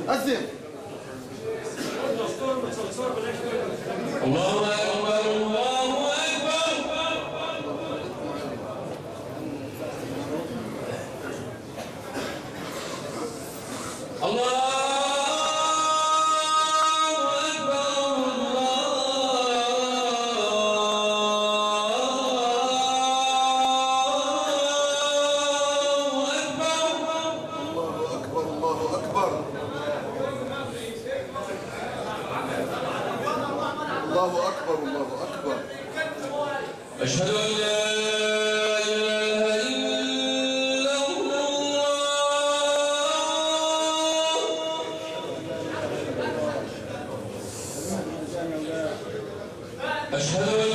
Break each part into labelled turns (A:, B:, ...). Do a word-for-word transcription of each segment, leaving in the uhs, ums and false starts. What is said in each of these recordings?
A: أزم.
B: الله أكبر الله أكبر. الله أشهد أن لا إله إلا الله. أشهد أن لا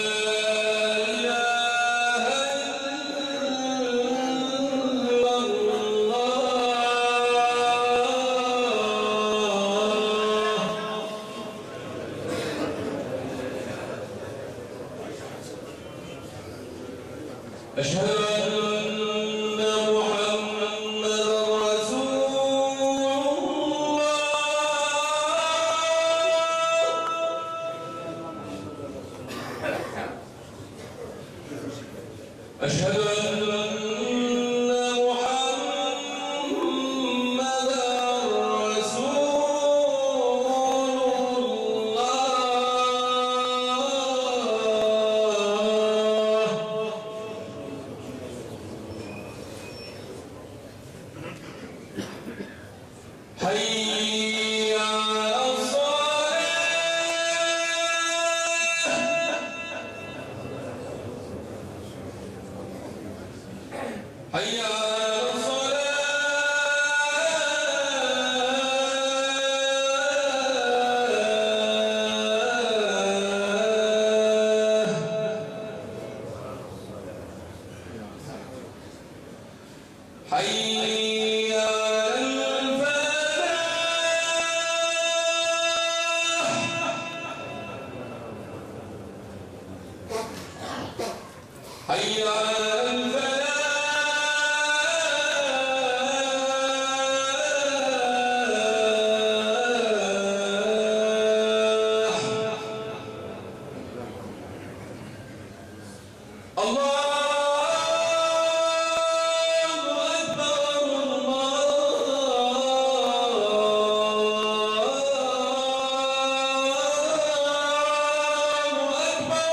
B: أشهد أن محمدًا رسول الله. أشهد أن حي على الصلاة حي على الصلاة حي حي على الفلاح. الله أكبر الله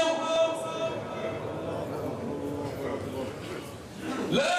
B: أكبر. لا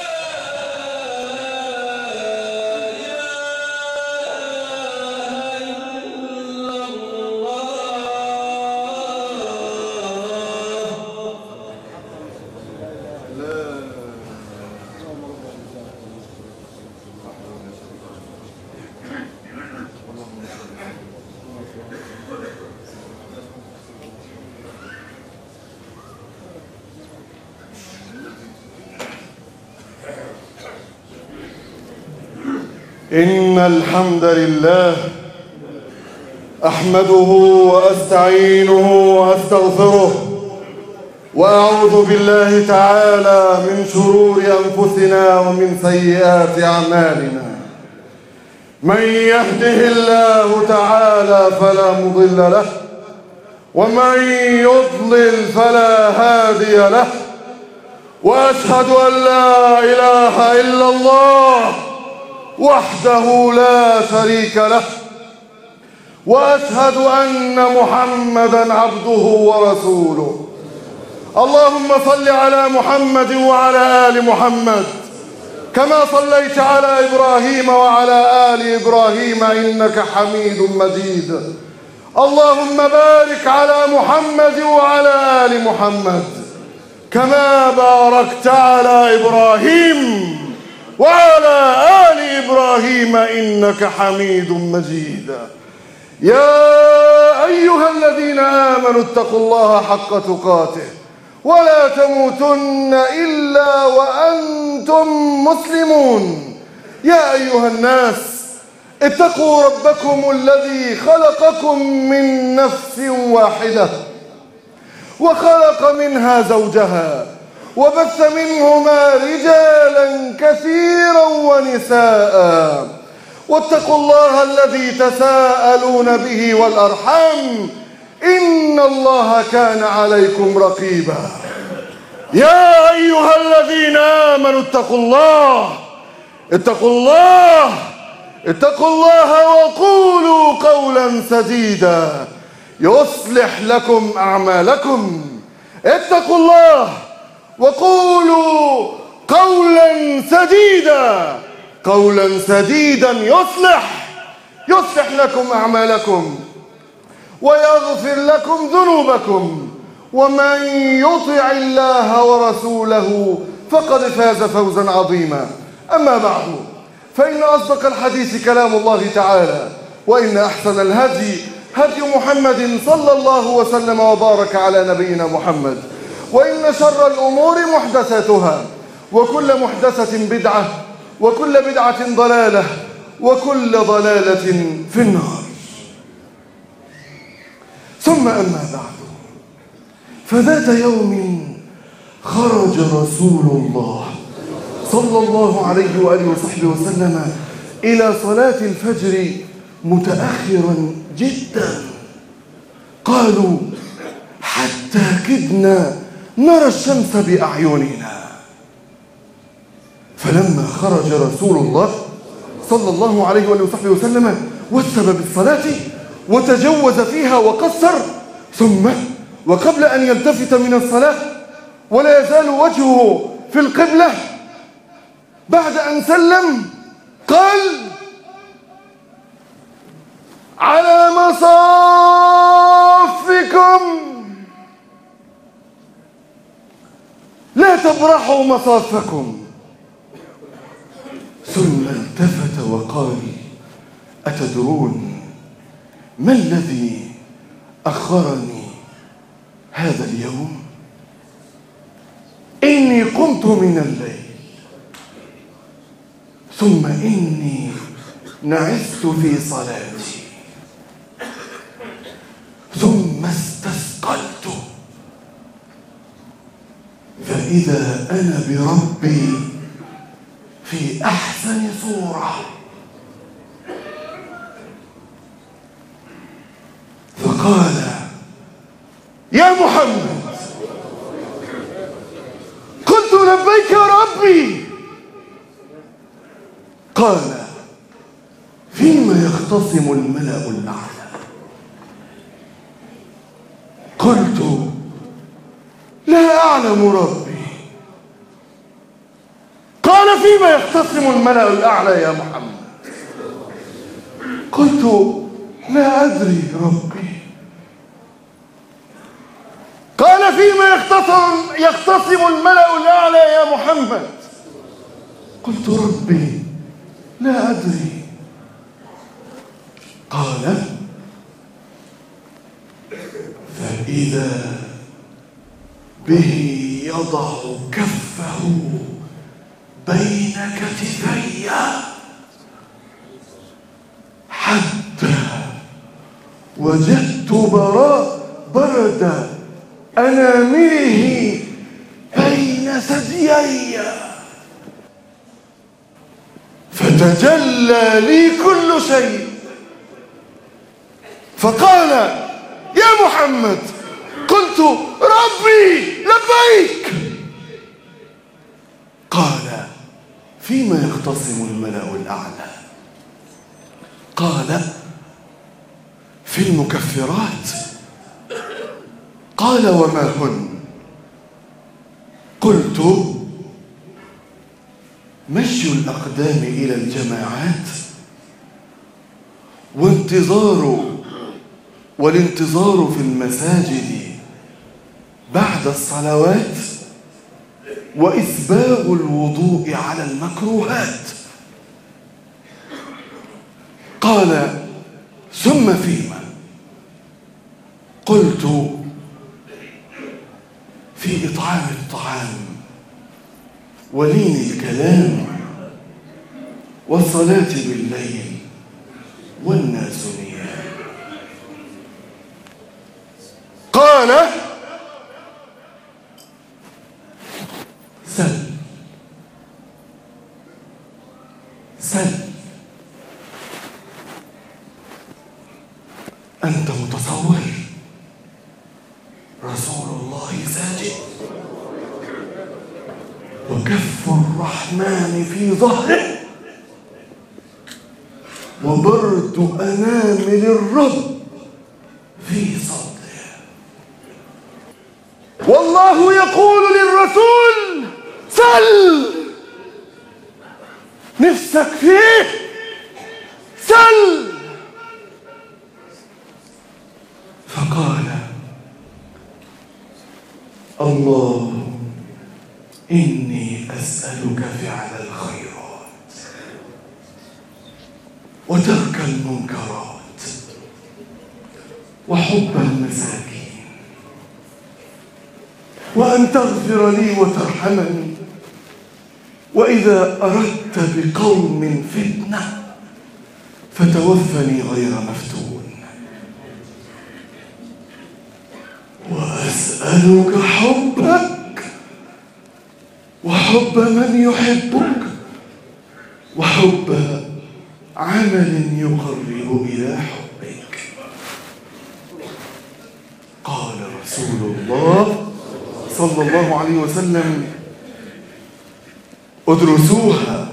A: إن الحمد لله أحمده وأستعينه وأستغفره وأعوذ بالله تعالى من شرور أنفسنا ومن سيئات أعمالنا. من يهده الله تعالى فلا مضل له ومن يضلل فلا هادي له، وأشهد أن لا إله إلا الله وحده لا شريك له، وأشهد أن محمدًا عبده ورسوله. اللهم صل على محمد وعلى آل محمد كما صليت على إبراهيم وعلى آل إبراهيم إنك حميد مجيد. اللهم بارك على محمد وعلى آل محمد كما باركت على إبراهيم وعلى آل إبراهيم إنك حميد مجيد. يا أيها الذين آمنوا اتقوا الله حق تقاته ولا تموتن إلا وأنتم مسلمون. يا أيها الناس اتقوا ربكم الذي خلقكم من نفس واحدة وخلق منها زوجها وبث منهما رجالا كثيرا ونساء، واتقوا الله الذي تساءلون به والأرحام إن الله كان عليكم رقيبا. يا أيها الذين آمنوا اتقوا الله اتقوا الله اتقوا الله وقولوا قولا سديدا يصلح لكم أعمالكم. اتقوا الله وقولوا قولا سديدا قولا سديدا يصلح يصلح لكم أعمالكم ويغفر لكم ذنوبكم، ومن يطع الله ورسوله فقد فاز فوزا عظيما. أما بعد، فإن أصدق الحديث كلام الله تعالى، وإن أحسن الهدي هدي محمد صلى الله وسلم وبارك على نبينا محمد، وإن شر الأمور محدثاتها، وكل محدثة بدعة، وكل بدعة ضلالة، وكل ضلالة في النار. ثم أما بعد، فذات يوم خرج رسول الله صلى الله عليه وآله وصحبه وسلم إلى صلاة الفجر متأخرا جدا. قالوا حتى كدنا نرى الشمس بأعيننا. فلما خرج رسول الله صلى الله عليه وآله وصحبه وسلم وثب بالصلاة وتجوز فيها وقصر، ثم وقبل أن يلتفت من الصلاة ولا يزال وجهه في القبلة بعد أن سلم قال: على مصافكم لا تبرحوا مصافكم. ثم التفت وقال: أتدرون ما الذي أخرني هذا اليوم؟ إني قمت من الليل، ثم إني نعست في صلاتي، ثم استثقلت، فإذا أنا بربي في أحسن صورة. فقال: يا محمد. قلت: لبيك يا ربي. قال: فيما يختصم الملأ الأعلى. قلت: لا أعلم ربي. قال: فيما يختصم الملأ الأعلى يا محمد. قلت: لا أدري ربي. قال: فيما يختصم يختصم الملأ الأعلى يا محمد. قلت: ربي لا أدري. قال: فإذا به يضع كفه بين كتفي حتى وجدت براء برد أنامله بين ثديي، فتجلى لي كل شيء. فقال: يا محمد. قلت: ربي لبيك. قال: فيما يختصم الملأ الأعلى. قال: في المكفرات. قال: وما هن؟ قلت: مشي الأقدام إلى الجماعات، وانتظار والانتظار في المساجد بعد الصلوات، وإسباغ الوضوء على المكروهات. قال: ثم فيما؟ قلت: في إطعام الطعام ولين الكلام والصلاة بالليل والناس نيام. قال: سل سل الرحمن في ظهره وبرد أنامل الرب في صدره. والله يقول للرسول سل نفسك فيه، سل. فقال الله إني أسألك فعل الخيرات وترك المنكرات وحب المساكين وأن تغفر لي وترحمني، وإذا أردت بقوم فتنة فتوفني غير مفتون، وأسألك حبك وحب من يحبك وحب عمل يقرب إلى حبك. قال رسول الله صلى الله عليه وسلم ادرسوها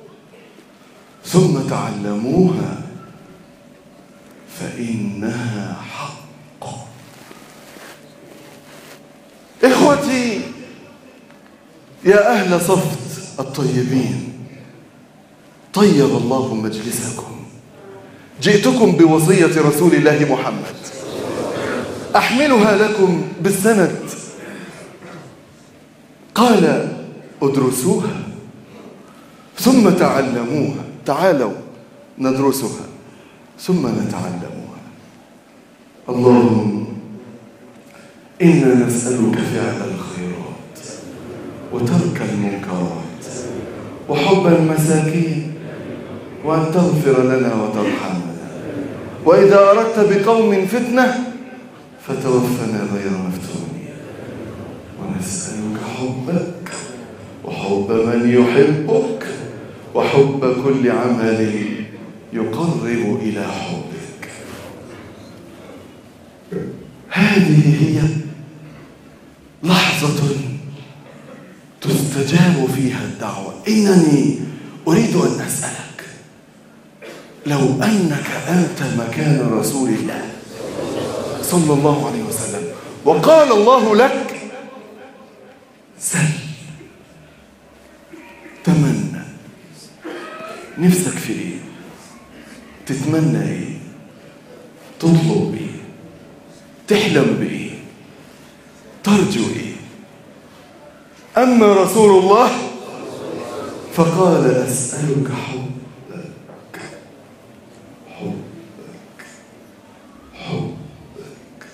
A: ثم تعلموها فإنها حق. إخوتي يا أهل صفت الطيبين، طيب الله مجلسكم. جئتكم بوصية رسول الله محمد أحملها لكم بالسند. قال ادرسوها ثم تعلموها، تعالوا ندرسها ثم نتعلموها. اللهم إنا نسألك فعل الخيرات وترك المنكرات وحب المساكين وأن تغفر لنا وترحمنا، وإذا أردت بقوم فتنة فتوفنا غير مفتونين، ونسألك حبك وحب من يحبك وحب كل عمل يقرب إلى حبك. هذه هي لحظة تستجاب فيها الدعوة. إنني أريد أن أسألك، لو أنك أنت مكان رسول الله صلى الله عليه وسلم وقال الله لك سل، تمنى، نفسك في إيه؟ تتمنى إيه؟ تطلب إيه؟ تحلم بإيه؟ ترجو إيه؟ أما رسول الله فقال أسألك حبك حبك حبك.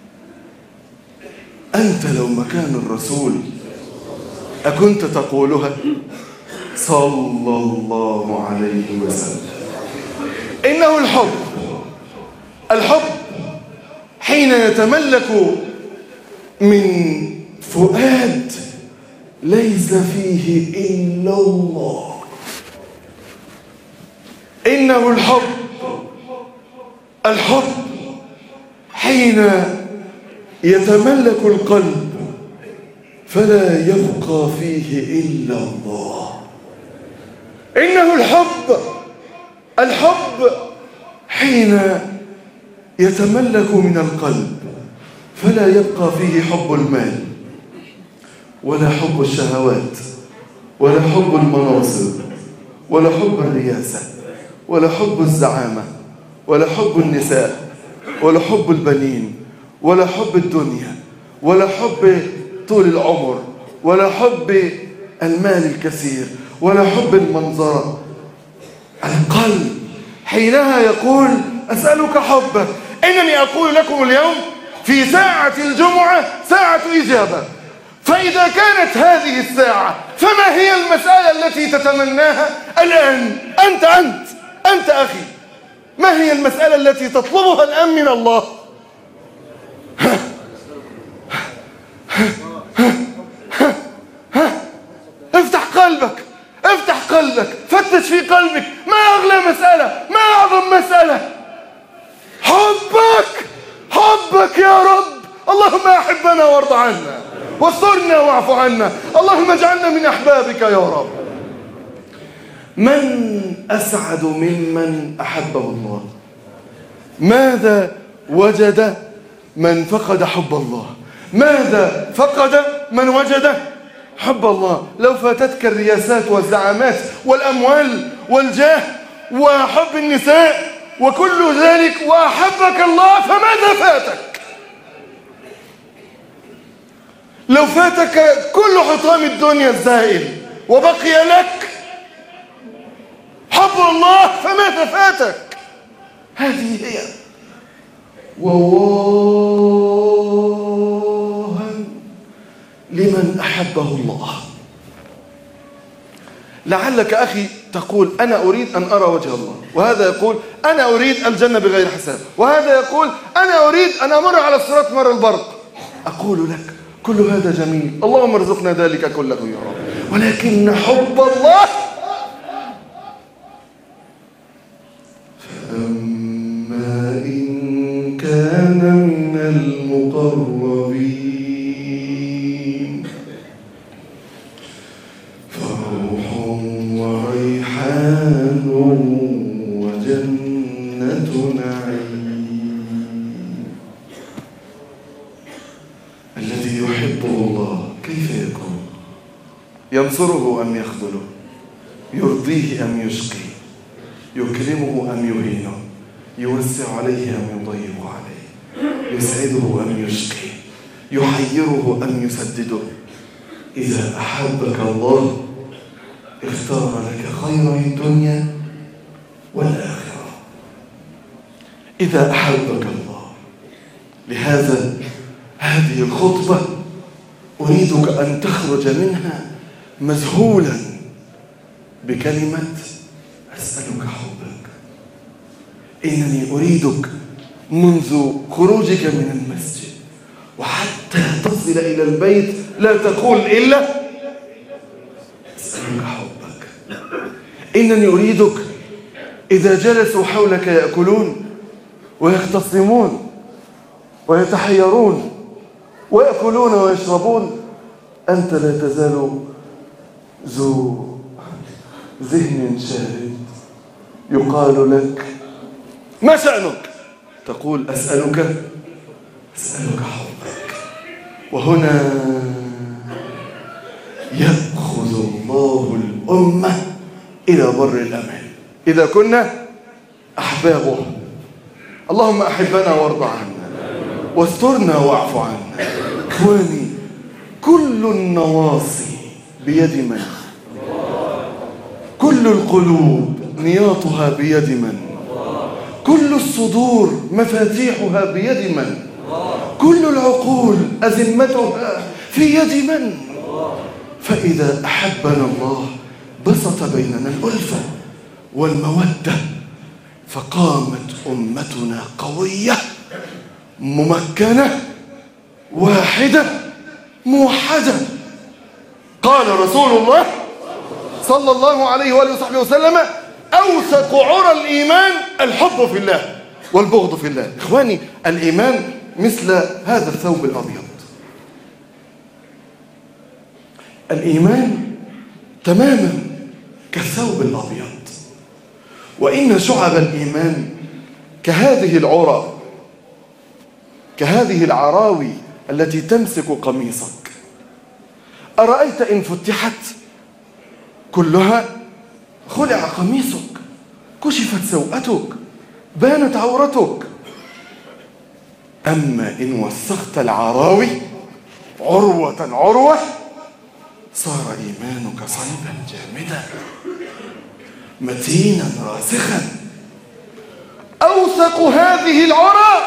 A: أنت لو مكان الرسول أكنت تقولها صلى الله عليه وسلم؟ إنه الحب، الحب حين يتملك من فؤاد ليس فيه إلا الله. إنه الحب، الحب حين يتملك القلب فلا يبقى فيه إلا الله. إنه الحب، الحب حين يتملك من القلب فلا يبقى فيه حب المال ولا حب الشهوات ولا حب المناصب ولا حب الرياسة ولا حب الزعامة ولا حب النساء ولا حب البنين ولا حب الدنيا ولا حب طول العمر ولا حب المال الكثير ولا حب المنظرة. القلب حينها يقول أسألك حبك. إنني أقول لكم اليوم في ساعة الجمعة ساعة إجابة، فإذا كانت هذه الساعة فما هي المسألة التي تتمناها الآن؟ أنت أنت أنت أخي، ما هي المسألة التي تطلبها الآن من الله؟ ها ها ها ها ها افتح قلبك، افتح قلبك، فتش في قلبك. ما أغلى مسألة، ما أعظم مسألة؟ حبك، حبك يا رب. اللهم أحبنا وارض عنا واسترنا واعف عنا. اللهم اجعلنا من أحبابك يا رب. من أسعد ممن أحبه الله؟ ماذا وجد من فقد حب الله؟ ماذا فقد من وجد حب الله؟ لو فاتتك الرياسات والزعامات والأموال والجاه وحب النساء وكل ذلك وأحبك الله، فماذا فاتك؟ لو فاتك كل حطام الدنيا الزائل وبقي لك حب الله، فماذا فاتك؟ هذه هي. وواها لمن أحبه الله. لعلك أخي تقول أنا أريد أن أرى وجه الله، وهذا يقول أنا أريد الجنة بغير حساب، وهذا يقول أنا أريد أن أمر على الصراط مر البرق. أقول لك كل هذا جميل، اللهم ارزقنا ذلك كله يا رب، ولكن حب الله فأما إن كان من المقربين فروح وريحان وجنة نعيم. الذي يحبه الله كيف يكون؟ ينصره أم يخذله؟ يرضيه أم يشقيه؟ يكرمه أم يهينه؟ يوسع عليه أم يضيق عليه؟ يسعده أم يشقيه؟ يحيره أم يسدده؟ إذا أحبك الله اختار لك خير الدنيا والآخرة. إذا أحبك الله. لهذا هذه الخطبة أريدك أن تخرج منها مذهولا بكلمة أسألك حبك. إنني أريدك منذ خروجك من المسجد وحتى تصل إلى البيت لا تقول إلا أسألك حبك. إنني أريدك إذا جلسوا حولك يأكلون ويختصمون ويتحيرون ويأكلون ويشربون، أنت لا تزال ذو ذهن شارد، يقال لك ما شأنك؟ تقول أسألك أسألك حبك. وهنا يأخذ الله الأمة إلى بر الأمان إذا كنا أحبابه. اللهم أحبنا وارض عنا واسترنا واعف عنا. إخواني، كل النواصي بيد من؟ كل القلوب نياطها بيد من؟ كل الصدور مفاتيحها بيد من؟ كل العقول أزمتها في يد من؟ فإذا أحبنا الله بسط بيننا الألفة والمودة، فقامت أمتنا قوية ممكنة واحدة موحدة. قال رسول الله صلى الله عليه وآله وصحبه وسلم: أوثق عرى الإيمان الحب في الله والبغض في الله. إخواني، الإيمان مثل هذا الثوب الأبيض. الإيمان تماما كالثوب الأبيض، وإن شعب الإيمان كهذه العرى، كهذه العراوي التي تمسك قميصك. أرأيت إن فتحت كلها خلع قميصك، كشفت سوءتك، بانت عورتك. أما إن وسخت العراوي عروة عروة صار إيمانك صلبا جامدا متينا راسخا. أوثق هذه العرى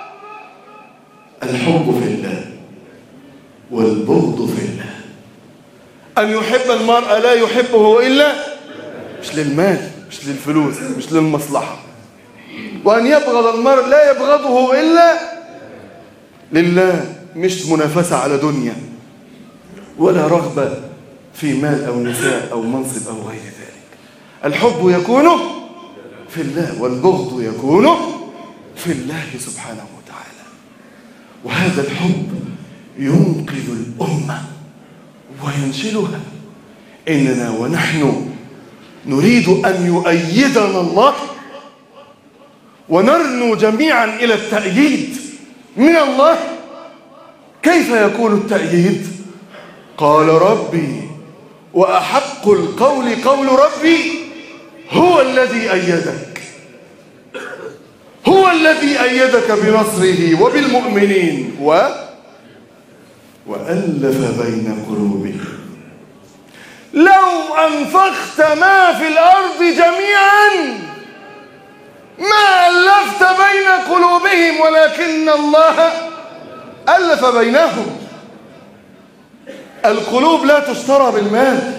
A: الحب في الله والبغض في الله. أن يحب المرء لا يحبه إلا مش للمال، مش للفلوس، مش للمصلحة. وأن يبغض المرء لا يبغضه إلا لله، مش منافسة على دنيا ولا رغبة في مال أو نساء أو منصب أو غير ذلك. الحب يكون في الله والبغض يكون في الله سبحانه وتعالى. وهذا الحب ينقذ الأمة وينشلها. إننا ونحن نريد أن يؤيدنا الله ونرنو جميعا إلى التأييد من الله. كيف يكون التأييد؟ قال ربي وأحق القول قول ربي هو الذي أيدك، هو الذي أيدك بنصره وبالمؤمنين و... وألف بين قلوبهم. لو أنفقت ما في الأرض جميعا ما ألفت بين قلوبهم ولكن الله ألف بينهم. القلوب لا تشترى بالمال،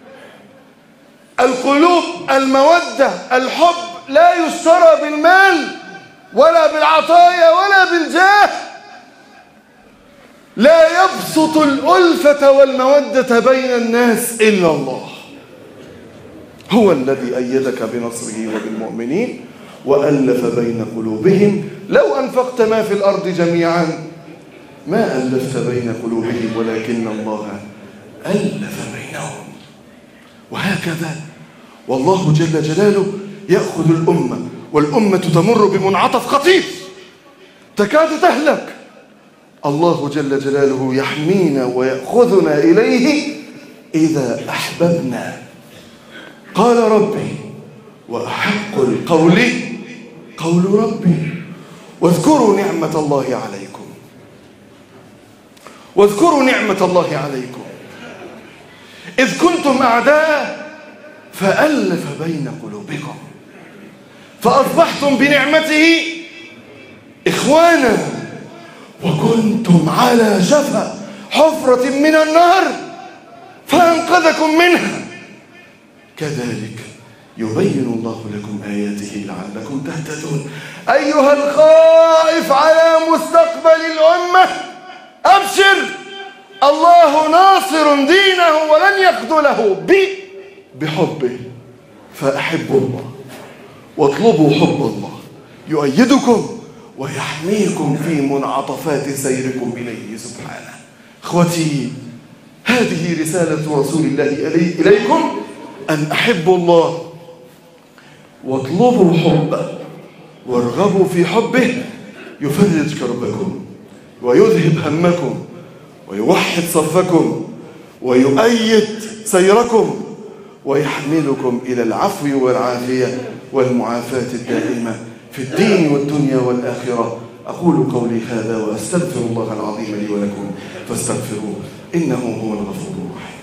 A: القلوب المودة الحب لا يشترى بالمال ولا بالعطايا ولا بالجاه. لا يبسط الألفة والمودة بين الناس إلا الله. هو الذي أيدك بنصره وبالمؤمنين وألف بين قلوبهم. لو أنفقت ما في الأرض جميعا ما ألفت بين قلوبهم ولكن الله ألف بينهم. وهكذا والله جل جلاله يأخذ الأمة والأمة تمر بمنعطف خطير تكاد تهلك. الله جل جلاله يحمينا ويأخذنا إليه إذا أحببنا. قال ربي وأحق القول قول ربي. واذكروا نعمة الله عليكم، واذكروا نعمة الله عليكم إذ كنتم أعداء فألف بين قلوبكم فأصبحتم بنعمته إخوانا وكنتم على شفا حفرة من النار فأنقذكم منها. كذلك يبين الله لكم آياته لعلكم تهتدون. أيها الخائف على مستقبل الأمة أبشر، الله ناصر دينه ولن يخذله بحبه. فأحبوا الله واطلبوا حب الله يؤيدكم ويحميكم في منعطفات سيركم إليه سبحانه. اخوتي، هذه رسالة رسول الله إليكم أن أحبوا الله واطلبوا حبه وارغبوا في حبه يفرج كربكم ويذهب همكم ويوحد صفكم ويؤيد سيركم ويحملكم إلى العفو والعافية والمعافاة الدائمة في الدين والدنيا والآخرة. أقول قولي هذا وأستغفر الله العظيم لي ولكم فاستغفروه إنه هو الغفور الرحيم.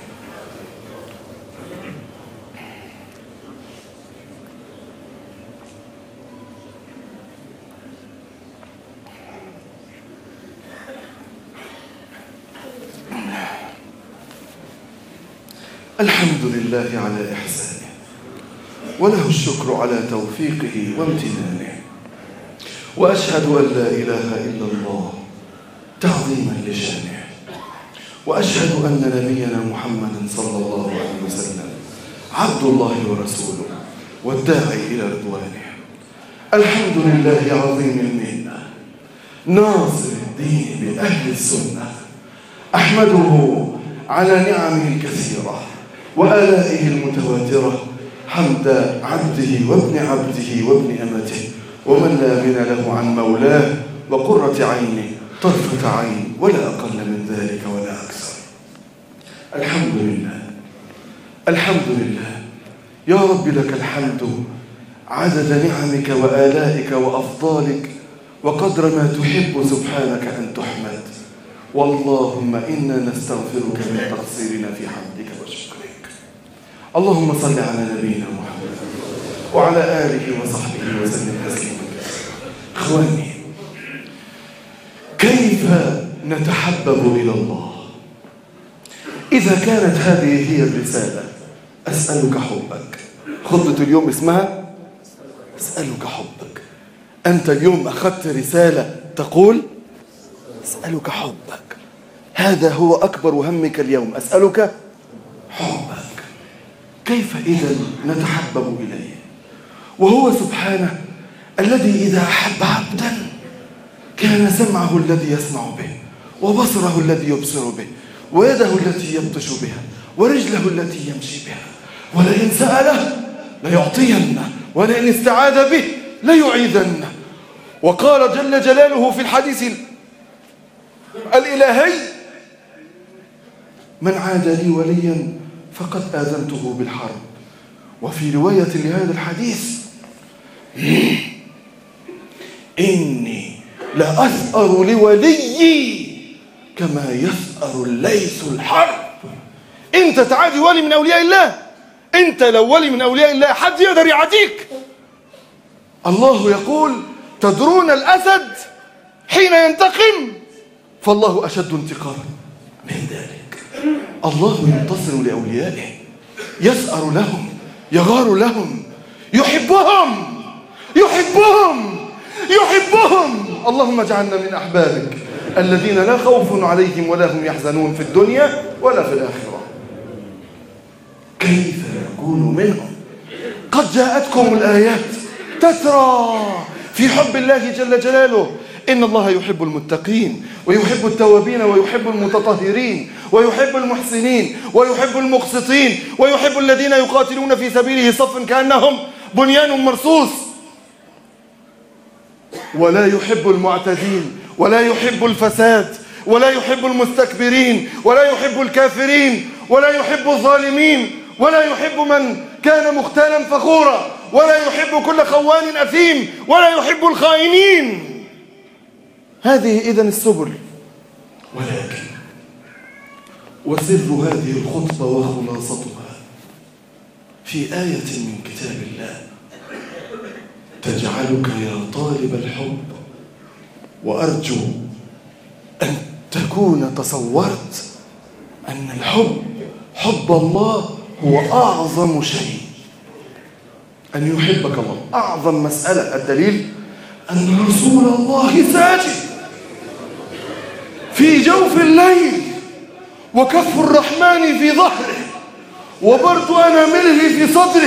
A: الحمد لله على إحسانه وله الشكر على توفيقه وامتنانه، وأشهد أن لا إله إلا الله تعظيما لشانه، وأشهد أن نبينا محمدا صلى الله عليه وسلم عبد الله ورسوله والداعي إلى رضوانه. الحمد لله عظيم المنة ناصر الدين بأهل السنة، أحمده على نعمه الكثيرة وآلائه المتواترة حمد عبده وابن عبده وابن أمته ومن لا غنى له عن مولاه وقرة عينه طرفة عين ولا أقل من ذلك ولا أكثر. الحمد لله الحمد لله يا رب لك الحمد عدد نعمك وآلائك وأفضالك وقدر ما تحب سبحانك أن تحمد. واللهم إنا نستغفرك من تقصيرنا في حمدك وشكرك. اللهم صل على نبينا محمد وعلى آله وصحبه وسلم تسليما كثيرا. إخواني، كيف نتحبب إلى الله إذا كانت هذه هي الرسالة؟ أسألك حبك. خطبة اليوم اسمها أسألك حبك. أنت اليوم أخذت رسالة تقول أسألك حبك. هذا هو أكبر همك اليوم، أسألك حبك. كيف إذا نتحبب إليه وهو سبحانه الذي إذا أحب عبدا كان سمعه الذي يسمع به وبصره الذي يبصر به ويده التي يبطش بها ورجله التي يمشي بها، ولئن سأله ليعطينه ولئن استعاذ به ليعيذنه. وقال جل جلاله في الحديث الإلهي: من عاد لي وليا فقد آذنته بالحرب. وفي رواية لهذا الحديث: إني لأثأر لوليي كما يثأر الليث الحرب. أنت تعادي ولي من أولياء الله، أنت لو ولي من أولياء الله حد يقدر يعاديك. الله يقول: تدرون الأسد حين ينتقم فالله أشد انتقاما من ذلك. الله ينتصر لأوليائه، يسأر لهم، يغار لهم، يحبهم يحبهم يحبهم. اللهم اجعلنا من أحبابك الذين لا خوف عليهم ولا هم يحزنون في الدنيا ولا في الآخرة. كيف يكون منهم؟ قد جاءتكم الآيات تترى في حب الله جل جلاله. إن الله يحب المتقين ويحب التوابين ويحب المتطهرين ويحب المحسنين ويحب المقسطين ويحب الذين يقاتلون في سبيله صفا كأنهم بنيان مرصوص. ولا يحب المعتدين ولا يحب الفساد ولا يحب المستكبرين ولا يحب الكافرين ولا يحب الظالمين ولا يحب من كان مختالا فخورا ولا يحب كل خوان أثيم ولا يحب الخائنين. هذه إذن السبل. ولكن وسر هذه الخطبة وخلاصتها في آية من كتاب الله تجعلك يا طالب الحب، وأرجو أن تكون تصورت أن الحب حب الله هو أعظم شيء. أن يحبك الله أعظم مسألة. الدليل أن رسول الله ساجد في جوف الليل وكف الرحمن في ظهره وبرد أنامله في صدره،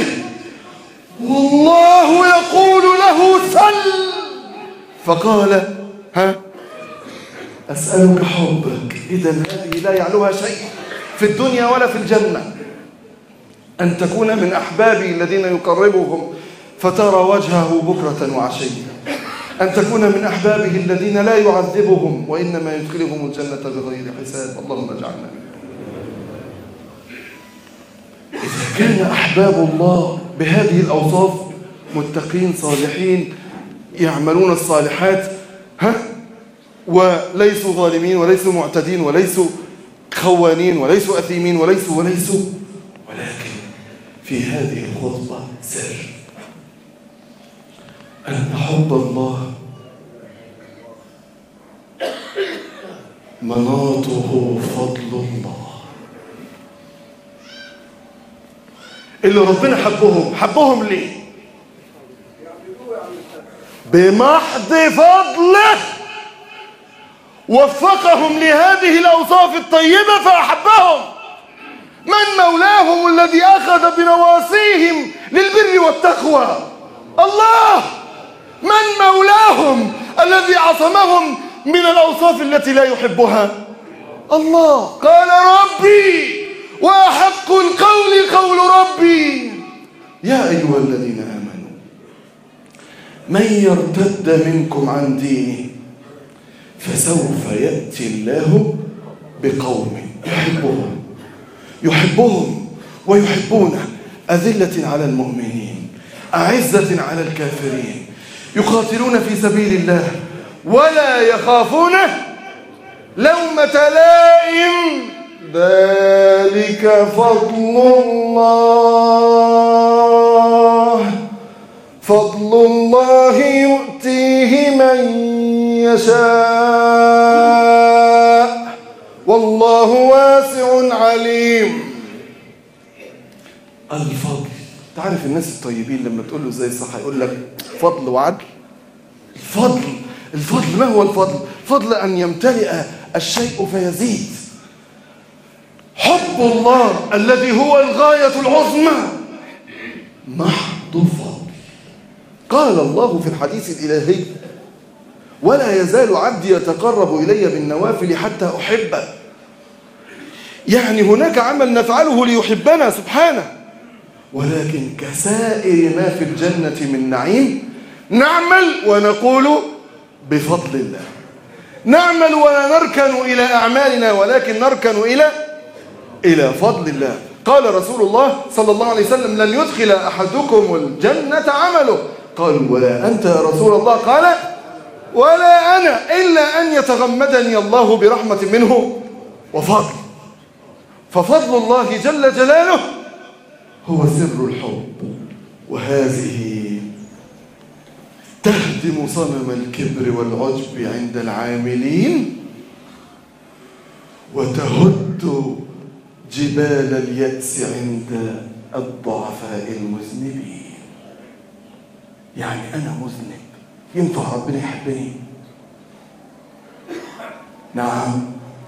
A: والله يقول له سل، فقال: ها أسألك حبك. إذن هذه لا يعلوها شيء في الدنيا ولا في الجنة. أن تكون من أحبابي الذين يقربهم فترى وجهه بكرة وعشية، أن تكون من أحبابه الذين لا يعذبهم وإنما يدخلهم الجنة بغير حساب. اللهم اجعلنا منهم. إذا كان أحباب الله بهذه الأوصاف متقين صالحين يعملون الصالحات، ها وليسوا ظالمين وليسوا معتدين وليسوا خوانين وليسوا أثيمين وليسوا وليسوا ولكن في هذه الخطبة سر أن حب الله مناطه فضل الله. اللي ربنا حبهم حبهم ليه؟ بمحض فضله وفقهم لهذه الأوصاف الطيبة فأحبهم. من مولاهم الذي أخذ بنواصيهم للبر والتقوى؟ الله. من مولاهم الذي عصمهم من الأوصاف التي لا يحبها؟ الله. قال: ربي وأحق القول قول ربي. يا أيها الذين آمنوا من يرتد منكم عن دينه فسوف يأتي الله بقوم يحبهم يحبهم ويحبونه أذلة على المؤمنين أعزة على الكافرين يقاتلون في سبيل الله ولا يخافون لومة لائم. ذلك فضل الله فضل الله يؤتيه من يشاء والله واسع عليم. الفضل. تعرف الناس الطيبين لما تقول له ازاي صح يقول لك فضل وعدل. الفضل الفضل ما هو الفضل؟ فضل أن يمتلئ الشيء فيزيد. حب الله الذي هو الغاية العظمى محض فضل. قال الله في الحديث الإلهي: ولا يزال عبدي يتقرب إلي بالنوافل حتى أحبه. يعني هناك عمل نفعله ليحبنا سبحانه، ولكن كسائر ما في الجنة من نعيم نعمل ونقول بفضل الله، نعمل ولا نركن إلى أعمالنا ولكن نركن إلى إلى فضل الله. قال رسول الله صلى الله عليه وسلم: لن يدخل أحدكم الجنة عمله. قالوا: ولا أنت يا رسول الله؟ قال: ولا أنا، إلا أن يتغمدني الله برحمة منه وفضل. ففضل الله جل جلاله هو سر الحب، وهذه تهدم صنم الكبر والعجب عند العاملين، وتهد جبال اليأس عند الضعفاء المذنبين. يعني أنا مذنب، ينفع ربنا يحبني؟ نعم،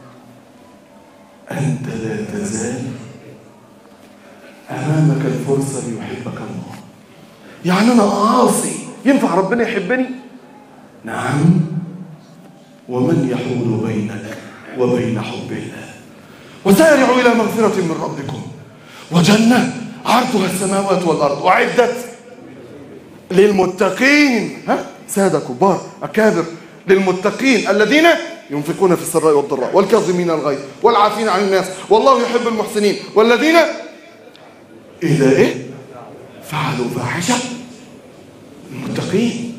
A: أنت لا تزال أمامك الفرصة ليحبك الله. يعني أنا عاصي، ينفع ربنا يحبني؟ نعم، ومن يحول بينك وبين حب الله؟ وسارعوا إلى مغفرة من ربكم وجنة عرضها السماوات والأرض أعدت للمتقين. ها؟ سادة كبار أكابر، للمتقين الذين ينفقون في السراء والضراء والكاظمين الغيظ والعافين عن الناس والله يحب المحسنين، والذين إذا إيه فعلوا فاحشة. المتقين.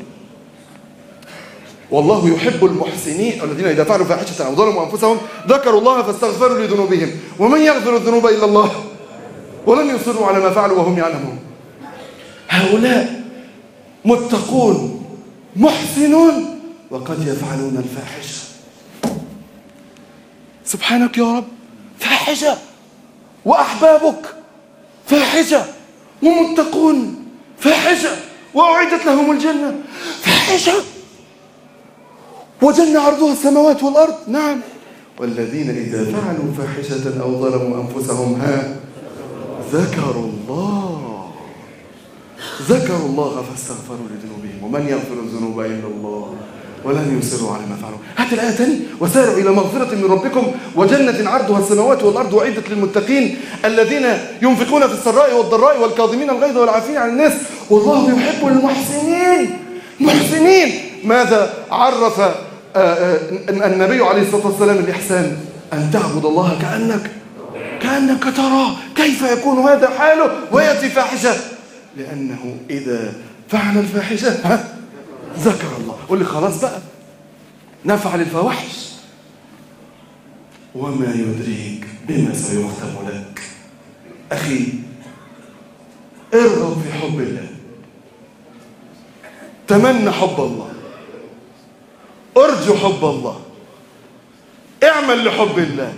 A: والله يحب المحسنين الذين إذا فعلوا فاحشة أو ظلموا أنفسهم ذكروا الله فاستغفروا لذنوبهم ومن يغفر الذنوب إلا الله ولم يصروا على ما فعلوا وهم يعلمون. هؤلاء متقون محسنون وقد يفعلون الفاحشة. سبحانك يا رب، فاحشة، وأحبابك فاحشة، ومتقون فاحشة، وأعدت لهم الجنة فاحشة، وجنة عرضها السماوات والأرض. نعم، والذين إذا فعلوا فاحشة أو ظلموا أنفسهم ها ذكروا الله ذكروا الله فاستغفروا لذنوبهم ومن يغفر الذنوب إلا الله ولن يصروا على ما فعلوا. هات الآية تاني: وسارعوا إلى مغفرة من ربكم وجنة عرضها السماوات والأرض وعدت للمتقين الذين ينفقون في السراء والضراء والكاظمين الغيظ والعافين عن الناس والله يحب المحسنين. محسنين. ماذا عرف النبي عليه الصلاة والسلام الإحسان؟ أن تعبد الله كأنك كأنك تراه. كيف يكون هذا حاله ويأتي فاحشة؟ لأنه إذا فعل الفاحشة ها ذكر الله. قل لي خلاص بقى نفعل الفواحش، وما يدريك بما سيختم لك. أخي، ارغب في حب الله، تمنى حب الله، ارجو حب الله، اعمل لحب الله،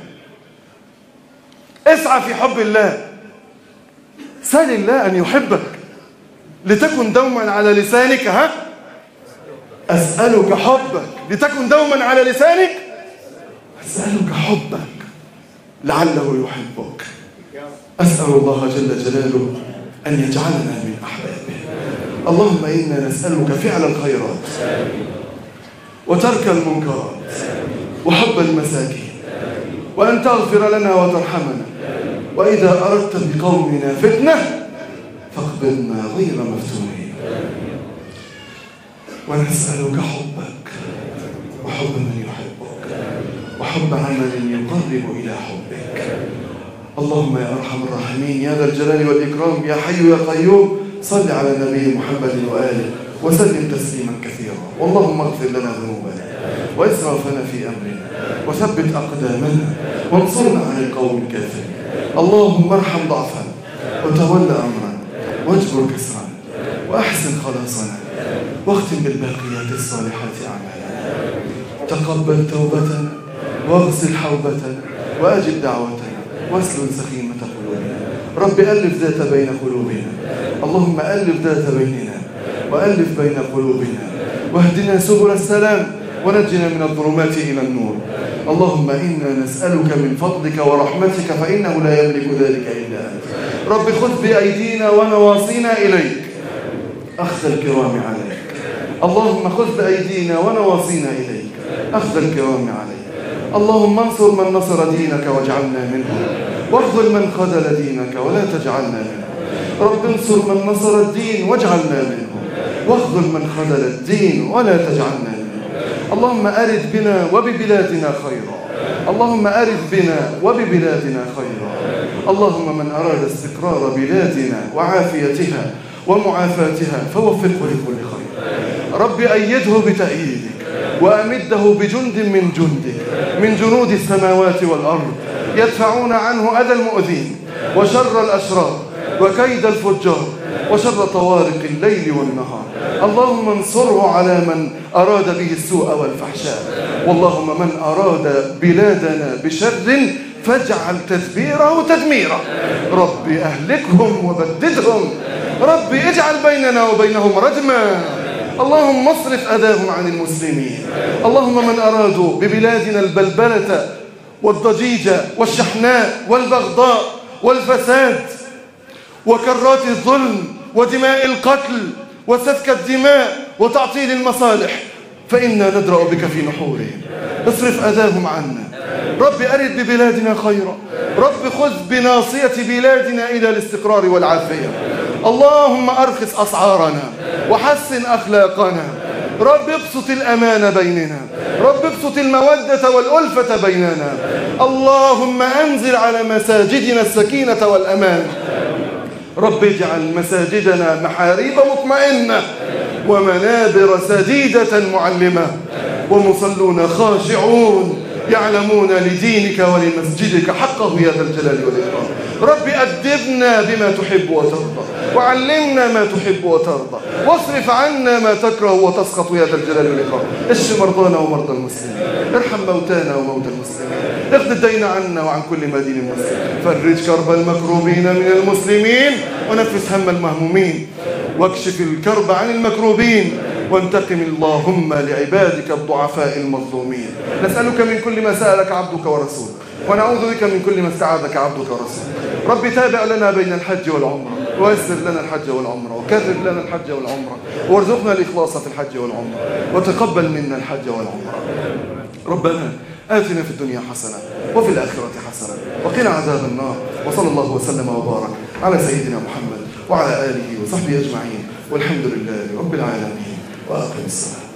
A: اسعى في حب الله، سل الله أن يحبك لتكن دوما على لسانك ها أسألك حبك، لتكن دوما على لسانك أسألك حبك لعله يحبك. أسأل الله جل جلاله أن يجعلنا من أحبابه. اللهم إنا نسألك فعل الخيرات وترك المنكرات وحب المساكين وأن تغفر لنا وترحمنا، وإذا أردت بقومنا فتنة فاقبلنا غير مفتونين. ونسألك حبك وحب من يحبك وحب عمل يقرب إلى حبك. اللهم يا أرحم الراحمين يا ذا الجلال والإكرام يا حي يا قيوم، صل على النبي محمد وآله وسلم تسليما كثيرا. اللهم اغفر لنا ذنوبنا وإسرافنا في أمرنا وثبت أقدامنا وانصرنا عن القوم الكافرين. اللهم ارحم ضعفنا وتول أمرنا واجبر كسرنا وأحسن خلاصنا واختم بالباقيات الصالحات أعمالنا. تقبل توبتنا واغسل حوبتنا وأجب دعوتنا واسلل سخيمة قلوبنا. رب ألف ذات بين قلوبنا، اللهم ألف ذات بيننا وألف بين قلوبنا واهدنا سبل السلام ونجنا من الظلمات إلى النور. اللهم إنا نسألك من فضلك ورحمتك فإنه لا يملك ذلك إلا أنت. رب خذ بأيدينا ونواصينا إليك أخذ الكرام عليك. اللهم خذ بأيدينا ونواصينا إليك أخذ الكرام عليك. اللهم انصر من نصر دينك واجعلنا منه، واخذل من خذل دينك ولا تجعلنا منه. رب انصر من نصر الدين واجعلنا منهم، واخذل من خذل الدين ولا تجعلنا منهم. اللهم أرد بنا وببلادنا خيرا، اللهم أرد بنا وببلادنا خيرا. اللهم من أراد استقرار بلادنا وعافيتها ومعافاتها فوفقه لكل خير. رب أيده بتأييدك وأمده بجند من جندك، من جنود السماوات والأرض، يدفعون عنه أذى المؤذين وشر الأشرار وكيد الفجار وشر طوارق الليل والنهار. اللهم انصره على من أراد به السوء والفحشاء. واللهم من أراد بلادنا بشر فاجعل تدبيره تدميره. رب أهلكهم وبددهم، رب اجعل بيننا وبينهم ردما. اللهم اصرف أذاهم عن المسلمين. اللهم من أرادوا ببلادنا البلبلة والضجيج والشحناء والبغضاء والفساد وكرات الظلم ودماء القتل وسفك الدماء وتعطيل المصالح فإنا ندرأ بك في نحورهم. اصرف أذاهم عنا. رب أرد ببلادنا خيرا. رب خذ بناصية بلادنا إلى الاستقرار والعافية. اللهم أرخص أسعارنا وحسن أخلاقنا. رب ابسط الأمان بيننا، رب ابسط المودة والألفة بيننا. اللهم أنزل على مساجدنا السكينة والأمان. رب اجعل مساجدنا محاريب مطمئنة ومنابر سديدة معلمة ومصلون خاشعون يعلمون لدينك ولمسجدك حقه يا ذا الجلال والإكرام. رب أدبنا بما تحب وترضى وعلمنا ما تحب وترضى واصرف عنا ما تكره وتسخط يا ذا الجلال والإكرام. اشف مرضانا ومرضى المسلمين، ارحم موتانا وموتى المسلمين، اقض الدين عنا وعن كل مدين مسلم، فرج كرب المكروبين من المسلمين ونفس هم المهمومين واكشف الكرب عن المكروبين وانتقم اللهم لعبادك الضعفاء المظلومين. نسألك من كل ما سألك عبدك ورسولك ونعوذ بك من كل ما استعاذك عبدك ورسولك. رب تابع لنا بين الحج والعمرة ويسر لنا الحج والعمرة وكرر لنا الحج والعمرة وارزقنا الإخلاص في الحج والعمرة وتقبل منا الحج والعمرة. ربنا آتنا في الدنيا حسنة وفي الآخرة حسنة وقنا عذاب النار. وصلى الله وسلم وبارك على سيدنا محمد وعلى آله وصحبه أجمعين والحمد لله رب العالمين وآخر السلام.